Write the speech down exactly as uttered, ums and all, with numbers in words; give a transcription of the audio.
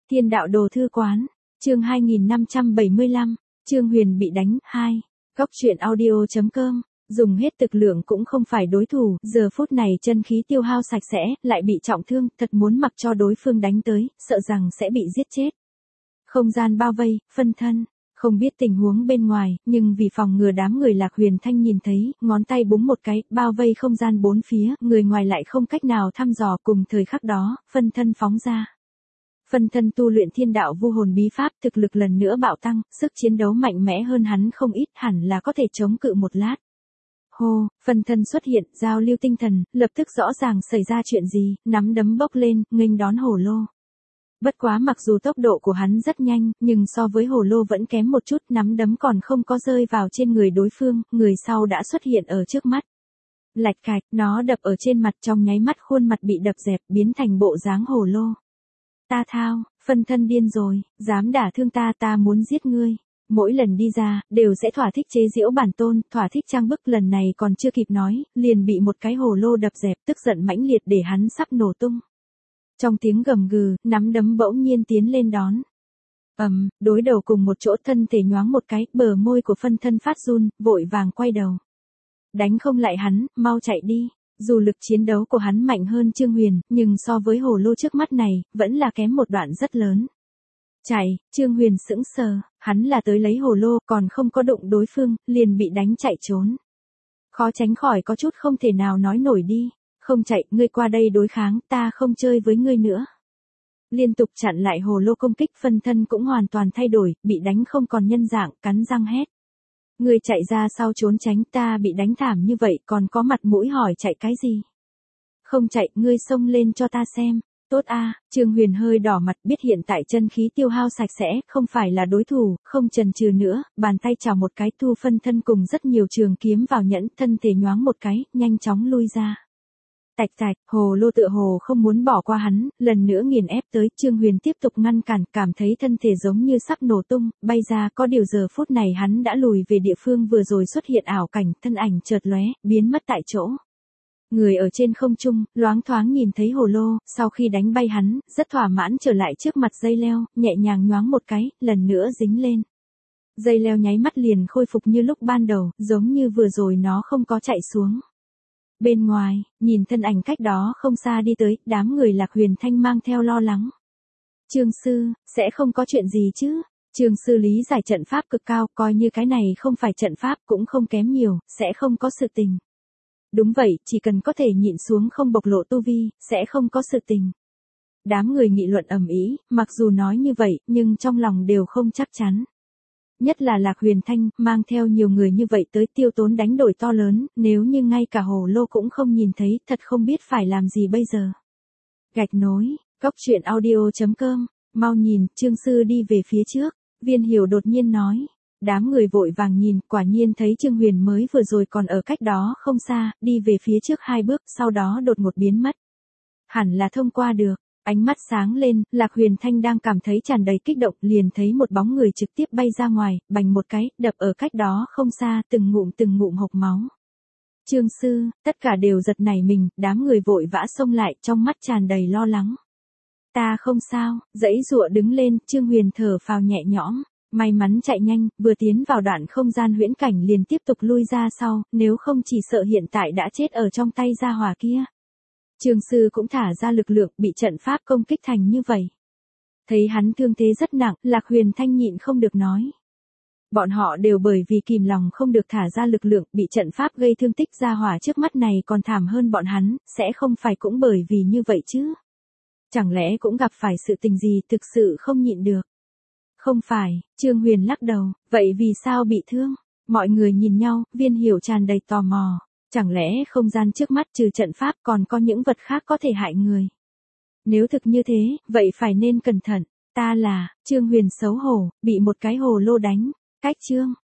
Thiên đạo đồ thư quán, chương hai nghìn năm trăm bảy mươi lăm, Trương Huyền bị đánh, hai. Góc truyện audio.com, dùng hết thực lượng cũng không phải đối thủ, giờ phút này chân khí tiêu hao sạch sẽ, lại bị trọng thương, thật muốn mặc cho đối phương đánh tới, sợ rằng sẽ bị giết chết. Không gian bao vây, phân thân, không biết tình huống bên ngoài, nhưng vì phòng ngừa đám người Lạc Huyền Thanh nhìn thấy, ngón tay búng một cái, bao vây không gian bốn phía, người ngoài lại không cách nào thăm dò, cùng thời khắc đó, phân thân phóng ra. Phân thân tu luyện thiên đạo vu hồn bí pháp, thực lực lần nữa bạo tăng, sức chiến đấu mạnh mẽ hơn hắn không ít, hẳn là có thể chống cự một lát. Hô, phân thân xuất hiện, giao lưu tinh thần, lập tức rõ ràng xảy ra chuyện gì, nắm đấm bốc lên, nghênh đón hổ lô. Bất quá mặc dù tốc độ của hắn rất nhanh, nhưng so với hổ lô vẫn kém một chút, nắm đấm còn không có rơi vào trên người đối phương, người sau đã xuất hiện ở trước mắt. Lạch cạch, nó đập ở trên mặt, trong nháy mắt khuôn mặt bị đập dẹp, biến thành bộ dáng hổ lô. Ta thao, phân thân điên rồi, dám đả thương ta, ta muốn giết ngươi. Mỗi lần đi ra, đều sẽ thỏa thích chế giễu bản tôn, thỏa thích trang bức, lần này còn chưa kịp nói, liền bị một cái hổ lô đập dẹp, tức giận mãnh liệt để hắn sắp nổ tung. Trong tiếng gầm gừ, nắm đấm bỗng nhiên tiến lên đón. Ầm, um, đối đầu cùng một chỗ, thân thể nhoáng một cái, bờ môi của phân thân phát run, vội vàng quay đầu. Đánh không lại hắn, mau chạy đi. Dù lực chiến đấu của hắn mạnh hơn Trương Huyền, nhưng so với hổ lô trước mắt này, vẫn là kém một đoạn rất lớn. Chạy, Trương Huyền sững sờ, hắn là tới lấy hổ lô, còn không có đụng đối phương, liền bị đánh chạy trốn. Khó tránh khỏi có chút không thể nào nói nổi đi. Không chạy, ngươi qua đây đối kháng, ta không chơi với ngươi nữa. Liên tục chặn lại hồ lô công kích, phân thân cũng hoàn toàn thay đổi, bị đánh không còn nhân dạng, cắn răng hét. Ngươi chạy ra sau trốn tránh, ta bị đánh thảm như vậy, còn có mặt mũi hỏi chạy cái gì? Không chạy, ngươi xông lên cho ta xem. Tốt a, à, Trương Huyền hơi đỏ mặt, biết hiện tại chân khí tiêu hao sạch sẽ, không phải là đối thủ, không chần chừ nữa, bàn tay chào một cái, thu phân thân cùng rất nhiều trường kiếm vào nhẫn, thân thể nhoáng một cái, nhanh chóng lui ra. Tạch tạch, hồ lô tựa hồ không muốn bỏ qua hắn, lần nữa nghiền ép tới, Trương Huyền tiếp tục ngăn cản, cảm thấy thân thể giống như sắp nổ tung, bay ra, có điều giờ phút này hắn đã lùi về địa phương vừa rồi xuất hiện ảo cảnh, thân ảnh chợt lóe, biến mất tại chỗ. Người ở trên không trung, loáng thoáng nhìn thấy hồ lô, sau khi đánh bay hắn, rất thỏa mãn trở lại trước mặt dây leo, nhẹ nhàng nhoáng một cái, lần nữa dính lên. Dây leo nháy mắt liền khôi phục như lúc ban đầu, giống như vừa rồi nó không có chạy xuống. Bên ngoài, nhìn thân ảnh cách đó không xa đi tới, đám người Lạc Huyền Thanh mang theo lo lắng. Trương sư, sẽ không có chuyện gì chứ? Trương sư lý giải trận pháp cực cao, coi như cái này không phải trận pháp cũng không kém nhiều, sẽ không có sự tình. Đúng vậy, chỉ cần có thể nhịn xuống không bộc lộ tu vi, sẽ không có sự tình. Đám người nghị luận ầm ĩ, mặc dù nói như vậy, nhưng trong lòng đều không chắc chắn. Nhất là Lạc Huyền Thanh, mang theo nhiều người như vậy tới, tiêu tốn đánh đổi to lớn, nếu như ngay cả hồ lô cũng không nhìn thấy, thật không biết phải làm gì bây giờ. Gạch nối, góc truyện audio.com, mau nhìn, Trương sư đi về phía trước, Viên Hiểu đột nhiên nói. Đám người vội vàng nhìn, quả nhiên thấy Trương Huyền mới vừa rồi còn ở cách đó không xa, đi về phía trước hai bước, sau đó đột ngột biến mất. Hẳn là thông qua được. Ánh mắt sáng lên, Lạc Huyền Thanh đang cảm thấy tràn đầy kích động, liền thấy một bóng người trực tiếp bay ra ngoài, bành một cái, đập ở cách đó không xa, từng ngụm từng ngụm hộc máu. Trương sư, tất cả đều giật nảy mình, đám người vội vã xông lại, trong mắt tràn đầy lo lắng. Ta không sao, dãy dụa đứng lên, Trương Huyền thở phào nhẹ nhõm, may mắn chạy nhanh, vừa tiến vào đoạn không gian huyễn cảnh liền tiếp tục lui ra sau, nếu không chỉ sợ hiện tại đã chết ở trong tay gia hỏa kia. Trương sư cũng thả ra lực lượng, bị trận pháp công kích thành như vậy. Thấy hắn thương thế rất nặng, Lạc Huyền Thanh nhịn không được nói. Bọn họ đều bởi vì kìm lòng không được thả ra lực lượng, bị trận pháp gây thương tích, gia hỏa trước mắt này còn thảm hơn bọn hắn, sẽ không phải cũng bởi vì như vậy chứ. Chẳng lẽ cũng gặp phải sự tình gì thực sự không nhịn được. Không phải, Trương Huyền lắc đầu, vậy vì sao bị thương? Mọi người nhìn nhau, Viên Hiểu tràn đầy tò mò. Chẳng lẽ không gian trước mắt trừ trận pháp còn có những vật khác có thể hại người? Nếu thực như thế, vậy phải nên cẩn thận. Ta là, Trương Huyền xấu hổ, bị một cái hồ lô đánh. Cách Trương,